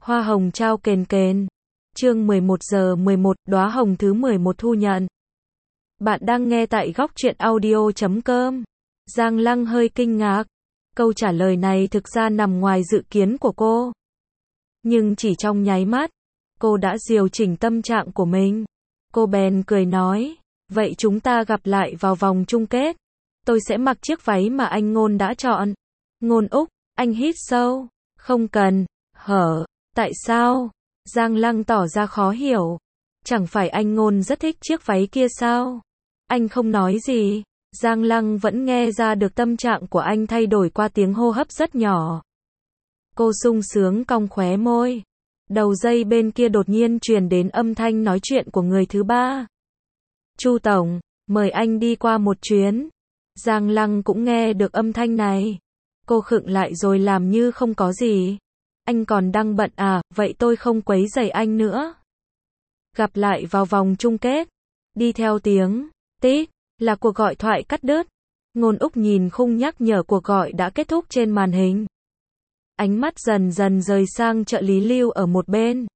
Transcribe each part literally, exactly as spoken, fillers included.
Hoa hồng trao kền kền. Chương mười một giờ mười một, đóa hồng thứ mười một thu nhận. Bạn đang nghe tại góc truyện audio chấm com. Giang Lăng hơi kinh ngạc. Câu trả lời này thực ra nằm ngoài dự kiến của cô. Nhưng chỉ trong nháy mắt, cô đã điều chỉnh tâm trạng của mình. Cô bèn cười nói, vậy chúng ta gặp lại vào vòng chung kết. Tôi sẽ mặc chiếc váy mà anh Ngôn đã chọn. Ngôn Úc, anh hít sâu. Không cần. Hở. Tại sao? Giang Lăng tỏ ra khó hiểu. Chẳng phải anh Ngôn rất thích chiếc váy kia sao? Anh không nói gì. Giang Lăng vẫn nghe ra được tâm trạng của anh thay đổi qua tiếng hô hấp rất nhỏ. Cô sung sướng cong khóe môi. Đầu dây bên kia đột nhiên truyền đến âm thanh nói chuyện của người thứ ba. Chu Tổng, mời anh đi qua một chuyến. Giang Lăng cũng nghe được âm thanh này. Cô khựng lại rồi làm như không có gì. Anh còn đang bận à, vậy tôi không quấy rầy anh nữa. Gặp lại vào vòng chung kết. Đi theo tiếng tít là cuộc gọi thoại cắt đứt. Ngôn Úc nhìn khung nhắc nhở cuộc gọi đã kết thúc trên màn hình. Ánh mắt dần dần rời sang trợ lý Lưu ở một bên.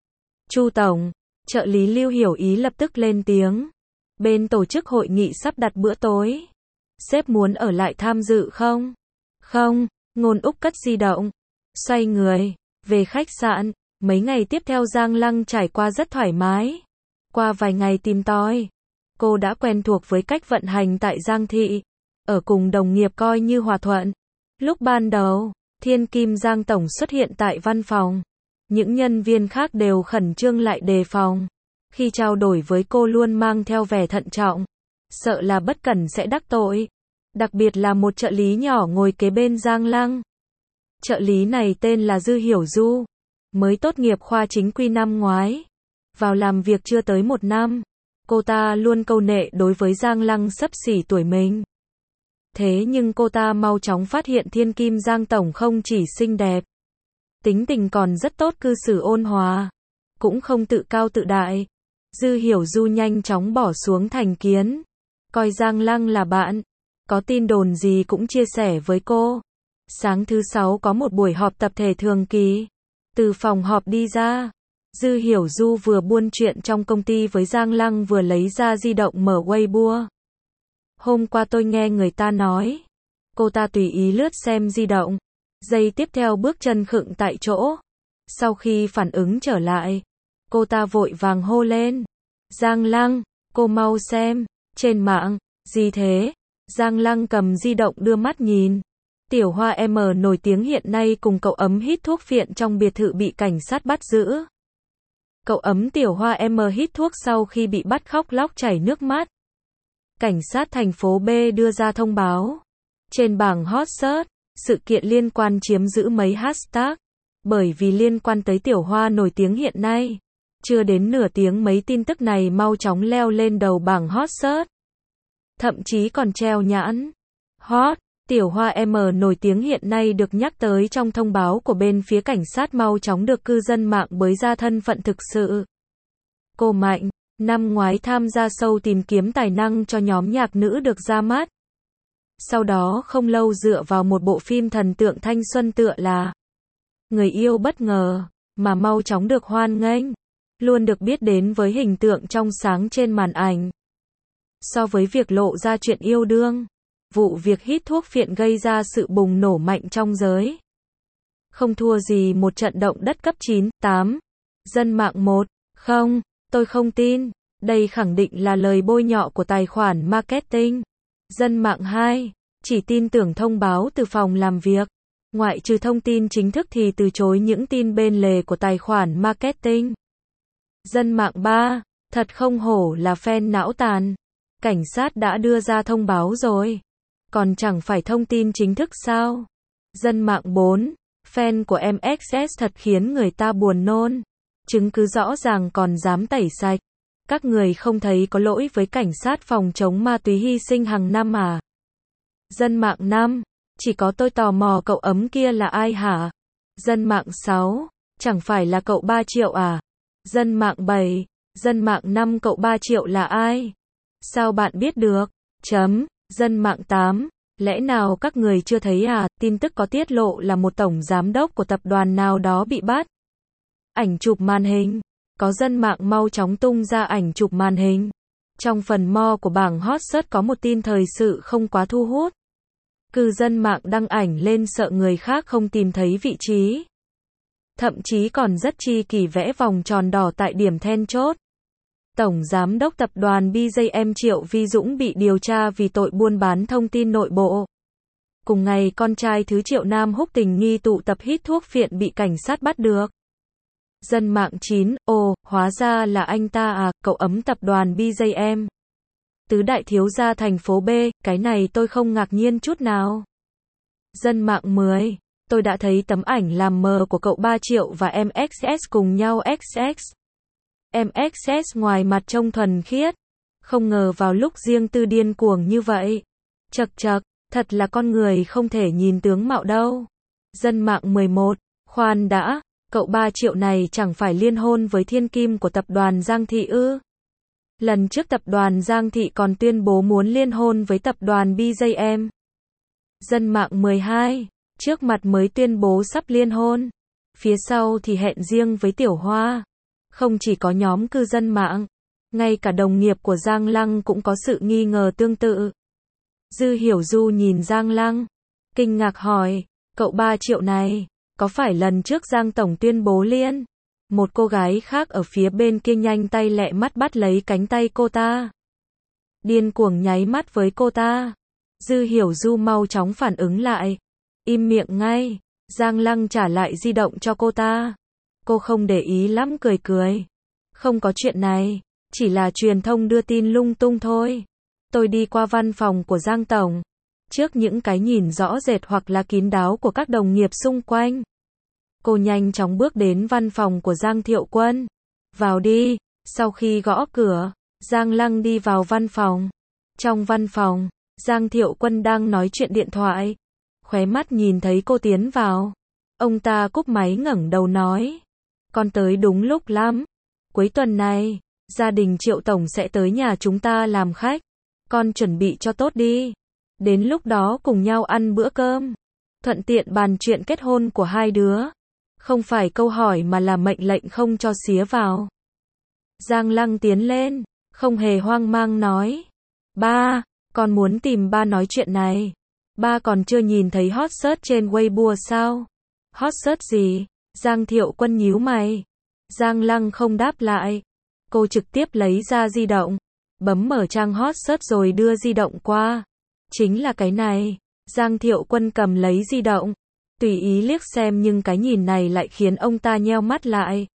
Chu Tổng, trợ lý Lưu hiểu ý lập tức lên tiếng. Bên tổ chức hội nghị sắp đặt bữa tối. Sếp muốn ở lại tham dự không? Không, Ngôn Úc cất di động. Xoay người, về khách sạn. Mấy ngày tiếp theo Giang Lăng trải qua rất thoải mái. Qua vài ngày tìm tòi, cô đã quen thuộc với cách vận hành tại Giang Thị. Ở cùng đồng nghiệp coi như hòa thuận. Lúc ban đầu, Thiên Kim Giang Tổng xuất hiện tại văn phòng. Những nhân viên khác đều khẩn trương lại đề phòng. Khi trao đổi với cô luôn mang theo vẻ thận trọng. Sợ là bất cẩn sẽ đắc tội. Đặc biệt là một trợ lý nhỏ ngồi kế bên Giang Lăng. Trợ lý này tên là Dư Hiểu Du. Mới tốt nghiệp khoa chính quy năm ngoái. Vào làm việc chưa tới một năm. Cô ta luôn câu nệ đối với Giang Lăng xấp xỉ tuổi mình. Thế nhưng cô ta mau chóng phát hiện Thiên Kim Giang Tổng không chỉ xinh đẹp. Tính tình còn rất tốt, cư xử ôn hòa. Cũng không tự cao tự đại. Dư Hiểu Du nhanh chóng bỏ xuống thành kiến. Coi Giang Lăng là bạn. Có tin đồn gì cũng chia sẻ với cô. Sáng thứ sáu có một buổi họp tập thể thường kỳ. Từ phòng họp đi ra. Dư Hiểu Du vừa buôn chuyện trong công ty với Giang Lăng vừa lấy ra di động mở Weibo. Hôm qua tôi nghe người ta nói. Cô ta tùy ý lướt xem di động. Giây tiếp theo bước chân khựng tại chỗ. Sau khi phản ứng trở lại, cô ta vội vàng hô lên. Giang Lăng, cô mau xem. Trên mạng, gì thế? Giang Lăng cầm di động đưa mắt nhìn. Tiểu Hoa M nổi tiếng hiện nay cùng cậu ấm hít thuốc phiện trong biệt thự bị cảnh sát bắt giữ. Cậu ấm Tiểu Hoa M hít thuốc sau khi bị bắt khóc lóc chảy nước mắt. Cảnh sát thành phố B đưa ra thông báo. Trên bảng hot search, sự kiện liên quan chiếm giữ mấy hashtag. Bởi vì liên quan tới Tiểu Hoa nổi tiếng hiện nay. Chưa đến nửa tiếng mấy tin tức này mau chóng leo lên đầu bảng hot search. Thậm chí còn treo nhãn. Hot, Tiểu Hoa M nổi tiếng hiện nay được nhắc tới trong thông báo của bên phía cảnh sát mau chóng được cư dân mạng bới ra thân phận thực sự. Cô Mạnh, năm ngoái tham gia show tìm kiếm tài năng cho nhóm nhạc nữ được ra mắt. Sau đó không lâu dựa vào một bộ phim thần tượng thanh xuân tựa là Người yêu bất ngờ, mà mau chóng được hoan nghênh. Luôn được biết đến với hình tượng trong sáng trên màn ảnh. So với việc lộ ra chuyện yêu đương, vụ việc hít thuốc phiện gây ra sự bùng nổ mạnh trong giới. Không thua gì một trận động đất cấp chín, tám. Dân mạng một. Không, tôi không tin. Đây khẳng định là lời bôi nhọ của tài khoản marketing. Dân mạng hai. Chỉ tin tưởng thông báo từ phòng làm việc. Ngoại trừ thông tin chính thức thì từ chối những tin bên lề của tài khoản marketing. Dân mạng ba. Thật không hổ là fan não tàn. Cảnh sát đã đưa ra thông báo rồi. Còn chẳng phải thông tin chính thức sao? Dân mạng bốn. Fan của em ích ét thật khiến người ta buồn nôn. Chứng cứ rõ ràng còn dám tẩy sạch. Các người không thấy có lỗi với cảnh sát phòng chống ma túy hy sinh hàng năm à? Dân mạng năm. Chỉ có tôi tò mò cậu ấm kia là ai hả? Dân mạng sáu. Chẳng phải là cậu ba triệu à? Dân mạng bảy. Dân mạng năm cậu ba triệu là ai? Sao bạn biết được? Chấm. Dân mạng tám. Lẽ nào các người chưa thấy à? Tin tức có tiết lộ là một tổng giám đốc của tập đoàn nào đó bị bắt. Ảnh chụp màn hình. Có dân mạng mau chóng tung ra ảnh chụp màn hình. Trong phần mo của bảng hot search có một tin thời sự không quá thu hút. Cư dân mạng đăng ảnh lên sợ người khác không tìm thấy vị trí. Thậm chí còn rất chi kỷ vẽ vòng tròn đỏ tại điểm then chốt. Tổng giám đốc tập đoàn bê gi em Triệu Vi Dũng bị điều tra vì tội buôn bán thông tin nội bộ. Cùng ngày con trai thứ Triệu Nam Húc tình nghi tụ tập hít thuốc phiện bị cảnh sát bắt được. Dân mạng chín, ồ, hóa ra là anh ta à, cậu ấm tập đoàn bê gi em. Tứ đại thiếu gia thành phố B, cái này tôi không ngạc nhiên chút nào. Dân mạng mười, tôi đã thấy tấm ảnh làm mờ của cậu ba Triệu và em ích ét cùng nhau ích ét. Em ích ét ngoài mặt trông thuần khiết. Không ngờ vào lúc riêng tư điên cuồng như vậy. Chật chật, thật là con người không thể nhìn tướng mạo đâu. Dân mạng mười một, khoan đã, cậu ba Triệu này chẳng phải liên hôn với thiên kim của tập đoàn Giang Thị ư? Lần trước tập đoàn Giang Thị còn tuyên bố muốn liên hôn với tập đoàn bê gi em. Dân mạng mười hai, trước mặt mới tuyên bố sắp liên hôn, phía sau thì hẹn riêng với Tiểu Hoa. Không chỉ có nhóm cư dân mạng, ngay cả đồng nghiệp của Giang Lăng cũng có sự nghi ngờ tương tự. Dư Hiểu Du nhìn Giang Lăng, kinh ngạc hỏi, cậu ba Triệu này, có phải lần trước Giang Tổng tuyên bố liên? Một cô gái khác ở phía bên kia nhanh tay lẹ mắt bắt lấy cánh tay cô ta. Điên cuồng nháy mắt với cô ta. Dư Hiểu Du mau chóng phản ứng lại. Im miệng ngay. Giang Lăng trả lại di động cho cô ta. Cô không để ý lắm cười cười. Không có chuyện này. Chỉ là truyền thông đưa tin lung tung thôi. Tôi đi qua văn phòng của Giang Tổng. Trước những cái nhìn rõ rệt hoặc là kín đáo của các đồng nghiệp xung quanh, cô nhanh chóng bước đến văn phòng của Giang Thiệu Quân. Vào đi. Sau khi gõ cửa, Giang Lăng đi vào văn phòng. Trong văn phòng, Giang Thiệu Quân đang nói chuyện điện thoại. Khóe mắt nhìn thấy cô tiến vào. Ông ta cúp máy ngẩng đầu nói. Con tới đúng lúc lắm. Cuối tuần này, gia đình Triệu Tổng sẽ tới nhà chúng ta làm khách. Con chuẩn bị cho tốt đi. Đến lúc đó cùng nhau ăn bữa cơm. Thuận tiện bàn chuyện kết hôn của hai đứa. Không phải câu hỏi mà là mệnh lệnh không cho xía vào. Giang Lăng tiến lên, không hề hoang mang nói. Ba, con muốn tìm ba nói chuyện này. Ba còn chưa nhìn thấy hot search trên Weibo sao? Hot search gì? Giang Thiệu Quân nhíu mày. Giang Lăng không đáp lại. Cô trực tiếp lấy ra di động. Bấm mở trang hot search rồi đưa di động qua. Chính là cái này. Giang Thiệu Quân cầm lấy di động. Tùy ý liếc xem nhưng cái nhìn này lại khiến ông ta nheo mắt lại.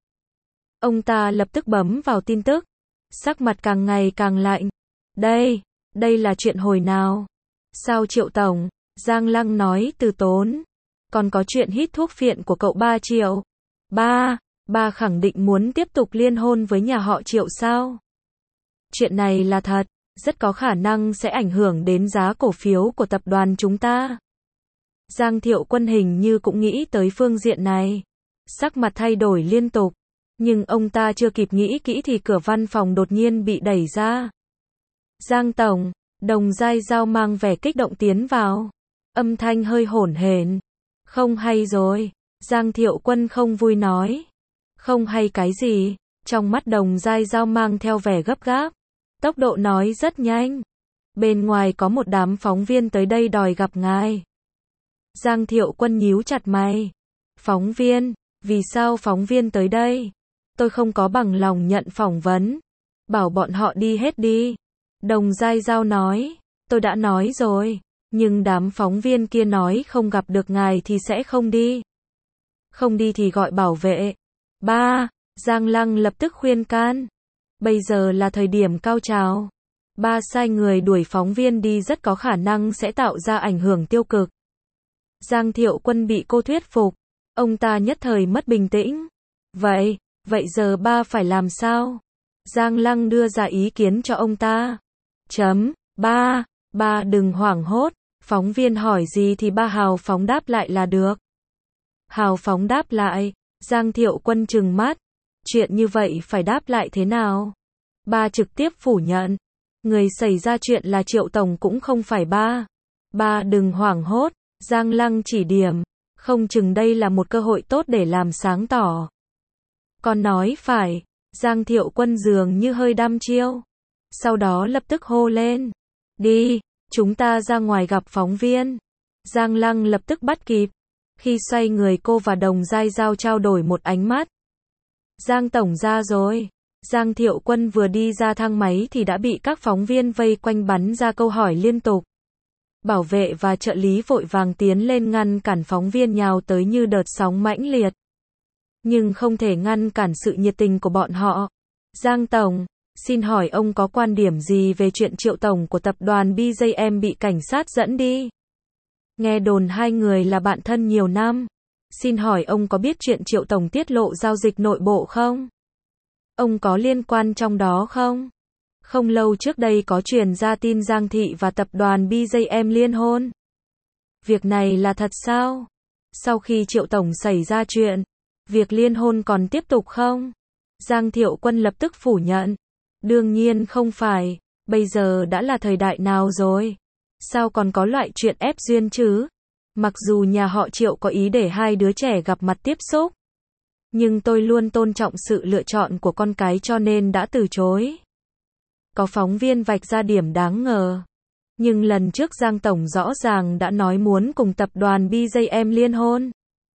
Ông ta lập tức bấm vào tin tức. Sắc mặt càng ngày càng lạnh. Đây, đây là chuyện hồi nào? Sao Triệu Tổng? Giang Lăng nói từ tốn. Còn có chuyện hít thuốc phiện của cậu ba Triệu. Ba, ba khẳng định muốn tiếp tục liên hôn với nhà họ Triệu sao? Chuyện này là thật, rất có khả năng sẽ ảnh hưởng đến giá cổ phiếu của tập đoàn chúng ta. Giang Thiệu Quân hình như cũng nghĩ tới phương diện này. Sắc mặt thay đổi liên tục. Nhưng ông ta chưa kịp nghĩ kỹ thì cửa văn phòng đột nhiên bị đẩy ra. Giang Tổng, Đồng Giai Giao mang vẻ kích động tiến vào. Âm thanh hơi hỗn hển. Không hay rồi. Giang Thiệu Quân không vui nói. Không hay cái gì? Trong mắt Đồng Giai Giao mang theo vẻ gấp gáp. Tốc độ nói rất nhanh. Bên ngoài có một đám phóng viên tới đây đòi gặp ngài. Giang Thiệu Quân nhíu chặt mày. Phóng viên? Vì sao phóng viên tới đây? Tôi không có bằng lòng nhận phỏng vấn. Bảo bọn họ đi hết đi. Đồng Giai Giao nói. Tôi đã nói rồi. Nhưng đám phóng viên kia nói không gặp được ngài thì sẽ không đi. Không đi thì gọi bảo vệ. Ba, Giang Lăng lập tức khuyên can. Bây giờ là thời điểm cao trào. Ba sai người đuổi phóng viên đi rất có khả năng sẽ tạo ra ảnh hưởng tiêu cực. Giang Thiệu Quân bị cô thuyết phục. Ông ta nhất thời mất bình tĩnh. Vậy, vậy giờ ba phải làm sao? Giang Lăng đưa ra ý kiến cho ông ta. Chấm, ba, ba đừng hoảng hốt. Phóng viên hỏi gì thì ba hào phóng đáp lại là được. Hào phóng đáp lại. Giang Thiệu Quân trừng mắt. Chuyện như vậy phải đáp lại thế nào? Ba trực tiếp phủ nhận. Người xảy ra chuyện là Triệu Tổng cũng không phải ba. Ba đừng hoảng hốt. Giang Lăng chỉ điểm. Không chừng đây là một cơ hội tốt để làm sáng tỏ. Con nói phải. Giang Thiệu Quân dường như hơi đăm chiêu. Sau đó lập tức hô lên. Đi, chúng ta ra ngoài gặp phóng viên. Giang Lăng lập tức bắt kịp. Khi xoay người cô và Đồng Giai Giao trao đổi một ánh mắt. Giang Tổng ra rồi. Giang Thiệu Quân vừa đi ra thang máy thì đã bị các phóng viên vây quanh bắn ra câu hỏi liên tục. Bảo vệ và trợ lý vội vàng tiến lên ngăn cản phóng viên nhào tới như đợt sóng mãnh liệt. Nhưng không thể ngăn cản sự nhiệt tình của bọn họ. Giang Tổng, xin hỏi ông có quan điểm gì về chuyện Triệu Tổng của tập đoàn bê giê em bị cảnh sát dẫn đi? Nghe đồn hai người là bạn thân nhiều năm. Xin hỏi ông có biết chuyện Triệu Tổng tiết lộ giao dịch nội bộ không? Ông có liên quan trong đó không? Không lâu trước đây có truyền ra tin Giang Thị và tập đoàn bê giê em liên hôn. Việc này là thật sao? Sau khi Triệu Tổng xảy ra chuyện, việc liên hôn còn tiếp tục không? Giang Thiệu Quân lập tức phủ nhận. Đương nhiên không phải, bây giờ đã là thời đại nào rồi? Sao còn có loại chuyện ép duyên chứ? Mặc dù nhà họ Triệu có ý để hai đứa trẻ gặp mặt tiếp xúc, nhưng tôi luôn tôn trọng sự lựa chọn của con cái cho nên đã từ chối. Có phóng viên vạch ra điểm đáng ngờ. Nhưng lần trước Giang Tổng rõ ràng đã nói muốn cùng tập đoàn bê giê em liên hôn.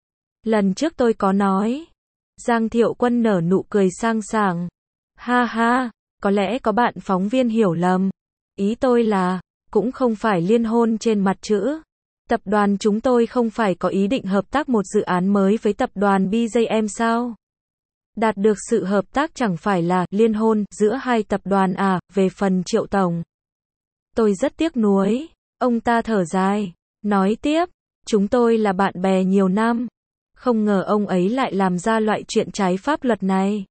Lần trước tôi có nói. Giang Thiệu Quân nở nụ cười sang sảng. Ha ha, có lẽ có bạn phóng viên hiểu lầm. Ý tôi là, cũng không phải liên hôn trên mặt chữ. Tập đoàn chúng tôi không phải có ý định hợp tác một dự án mới với tập đoàn bê giê em sao? Đạt được sự hợp tác chẳng phải là liên hôn giữa hai tập đoàn à? Về phần Triệu Tổng, tôi rất tiếc nuối. Ông ta thở dài, nói tiếp, chúng tôi là bạn bè nhiều năm. Không ngờ ông ấy lại làm ra loại chuyện trái pháp luật này.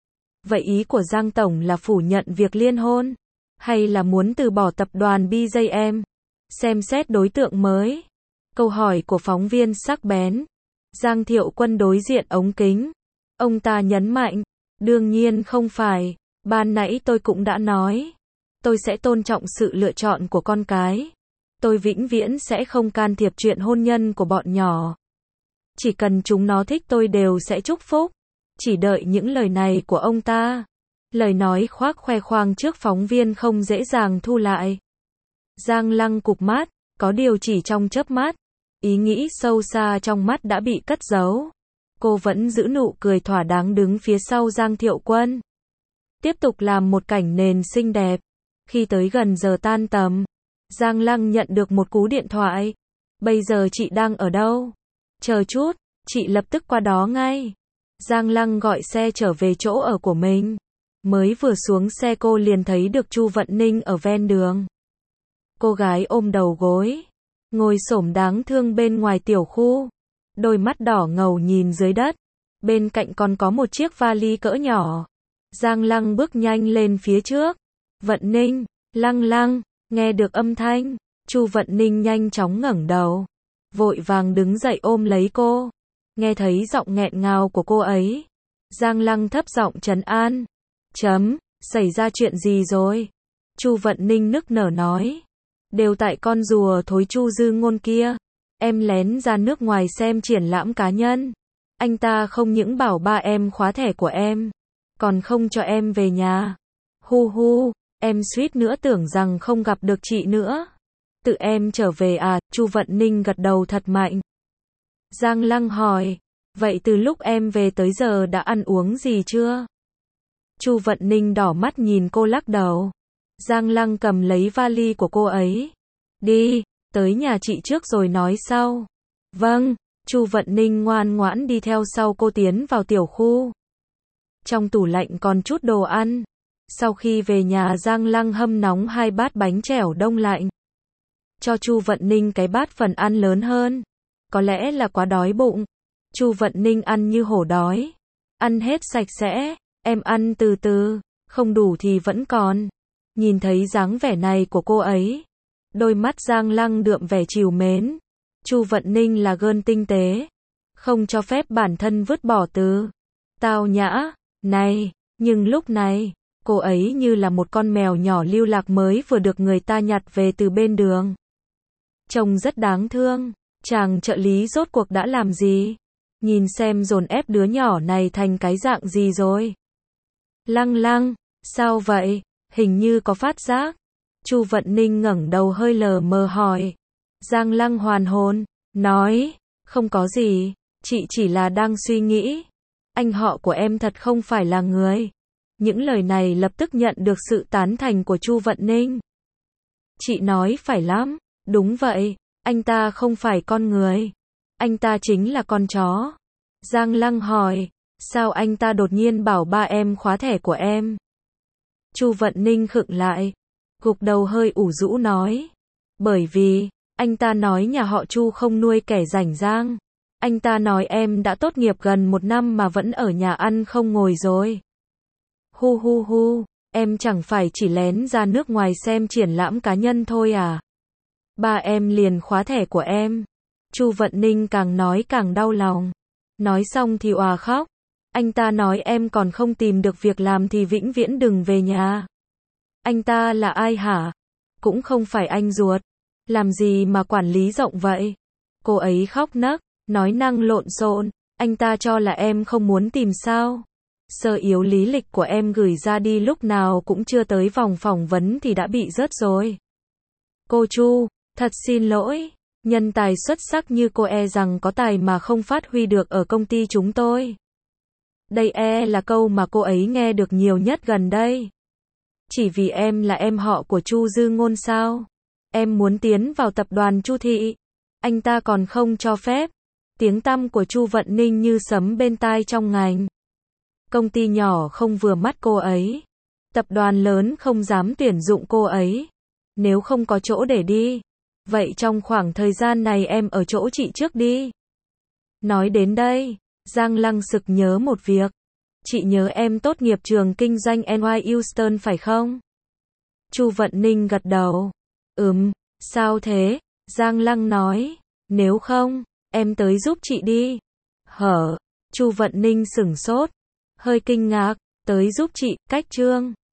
Vậy ý của Giang Tổng là phủ nhận việc liên hôn? Hay là muốn từ bỏ tập đoàn bê giê em? Xem xét đối tượng mới? Câu hỏi của phóng viên sắc bén. Giang Thiệu Quân đối diện ống kính. Ông ta nhấn mạnh. Đương nhiên không phải. Ban nãy tôi cũng đã nói. Tôi sẽ tôn trọng sự lựa chọn của con cái. Tôi vĩnh viễn sẽ không can thiệp chuyện hôn nhân của bọn nhỏ. Chỉ cần chúng nó thích tôi đều sẽ chúc phúc. Chỉ đợi những lời này của ông ta. Lời nói khoác khoe khoang trước phóng viên không dễ dàng thu lại. Giang Lăng cụp mắt, có điều chỉ trong chớp mắt. Ý nghĩ sâu xa trong mắt đã bị cất giấu. Cô vẫn giữ nụ cười thỏa đáng đứng phía sau Giang Thiệu Quân. Tiếp tục làm một cảnh nền xinh đẹp. Khi tới gần giờ tan tầm, Giang Lăng nhận được một cú điện thoại. Bây giờ chị đang ở đâu? Chờ chút, chị lập tức qua đó ngay. Giang Lăng gọi xe trở về chỗ ở của mình. Mới vừa xuống xe cô liền thấy được Chu Vận Ninh ở ven đường. Cô gái ôm đầu gối, ngồi xổm đáng thương bên ngoài tiểu khu. Đôi mắt đỏ ngầu nhìn dưới đất. Bên cạnh còn có một chiếc vali cỡ nhỏ. Giang Lăng bước nhanh lên phía trước. Vận Ninh, Lăng Lăng, nghe được âm thanh. Chu Vận Ninh nhanh chóng ngẩng đầu. Vội vàng đứng dậy ôm lấy cô. Nghe thấy giọng nghẹn ngào của cô ấy. Giang Lăng thấp giọng trấn an. Chấm, xảy ra chuyện gì rồi? Chu Vận Ninh nức nở nói. Đều tại con rùa thối Chu Dư Ngôn kia. Em lén ra nước ngoài xem triển lãm cá nhân. Anh ta không những bảo ba em khóa thẻ của em, còn không cho em về nhà. Hu hu, em suýt nữa tưởng rằng không gặp được chị nữa. Tự em trở về à? Chu Vận Ninh gật đầu thật mạnh. Giang Lăng hỏi, vậy từ lúc em về tới giờ đã ăn uống gì chưa? Chu Vận Ninh đỏ mắt nhìn cô lắc đầu. Giang Lăng cầm lấy vali của cô ấy. Đi, tới nhà chị trước rồi nói sau. Vâng, Chu Vận Ninh ngoan ngoãn đi theo sau cô tiến vào tiểu khu. Trong tủ lạnh còn chút đồ ăn. Sau khi về nhà Giang Lăng hâm nóng hai bát bánh chèo đông lạnh. Cho Chu Vận Ninh cái bát phần ăn lớn hơn. Có lẽ là quá đói bụng. Chu Vận Ninh ăn như hổ đói. Ăn hết sạch sẽ, em ăn từ từ, không đủ thì vẫn còn. Nhìn thấy dáng vẻ này của cô ấy, đôi mắt Giang Lăng đượm vẻ trìu mến. Chu Vận Ninh là gơn tinh tế, không cho phép bản thân vứt bỏ từ tao nhã này, nhưng lúc này, cô ấy như là một con mèo nhỏ lưu lạc mới vừa được người ta nhặt về từ bên đường. Trông rất đáng thương. Chàng trợ lý rốt cuộc đã làm gì? Nhìn xem dồn ép đứa nhỏ này thành cái dạng gì rồi. Lăng Lăng, sao vậy? Hình như có phát giác. Chu Vận Ninh ngẩng đầu hơi lờ mờ hỏi. Giang Lăng hoàn hồn, nói, không có gì, chị chỉ là đang suy nghĩ. Anh họ của em thật không phải là người. Những lời này lập tức nhận được sự tán thành của Chu Vận Ninh. Chị nói phải lắm, đúng vậy, anh ta không phải con người. Anh ta chính là con chó. Giang Lăng hỏi, sao anh ta đột nhiên bảo ba em khóa thẻ của em? Chu Vận Ninh khựng lại, gục đầu hơi ủ rũ nói. Bởi vì, anh ta nói nhà họ Chu không nuôi kẻ rảnh rang. Anh ta nói em đã tốt nghiệp gần một năm mà vẫn ở nhà ăn không ngồi rồi. Hu hu hu, em chẳng phải chỉ lén ra nước ngoài xem triển lãm cá nhân thôi à? Ba em liền khóa thẻ của em. Chu Vận Ninh càng nói càng đau lòng. Nói xong thì òa khóc. Anh ta nói em còn không tìm được việc làm thì vĩnh viễn đừng về nhà. Anh ta là ai hả? Cũng không phải anh ruột. Làm gì mà quản lý rộng vậy? Cô ấy khóc nấc, nói năng lộn xộn. Anh ta cho là em không muốn tìm sao? Sơ yếu lý lịch của em gửi ra đi lúc nào cũng chưa tới vòng phỏng vấn thì đã bị rớt rồi. Cô Chu, thật xin lỗi. Nhân tài xuất sắc như cô e rằng có tài mà không phát huy được ở công ty chúng tôi. Đây e là câu mà cô ấy nghe được nhiều nhất gần đây. Chỉ vì em là em họ của Chu Dư Ngôn sao? Em muốn tiến vào tập đoàn Chu Thị. Anh ta còn không cho phép. Tiếng tăm của Chu Vận Ninh như sấm bên tai trong ngành. Công ty nhỏ không vừa mắt cô ấy. Tập đoàn lớn không dám tuyển dụng cô ấy. Nếu không có chỗ để đi. Vậy trong khoảng thời gian này em ở chỗ chị trước đi. Nói đến đây, Giang Lăng sực nhớ một việc. Chị nhớ em tốt nghiệp trường kinh doanh en i Houston phải không? Chu Vận Ninh gật đầu. Ừm, sao thế? Giang Lăng nói. Nếu không, em tới giúp chị đi. Hở? Chu Vận Ninh sửng sốt. Hơi kinh ngạc. Tới giúp chị, cách trương.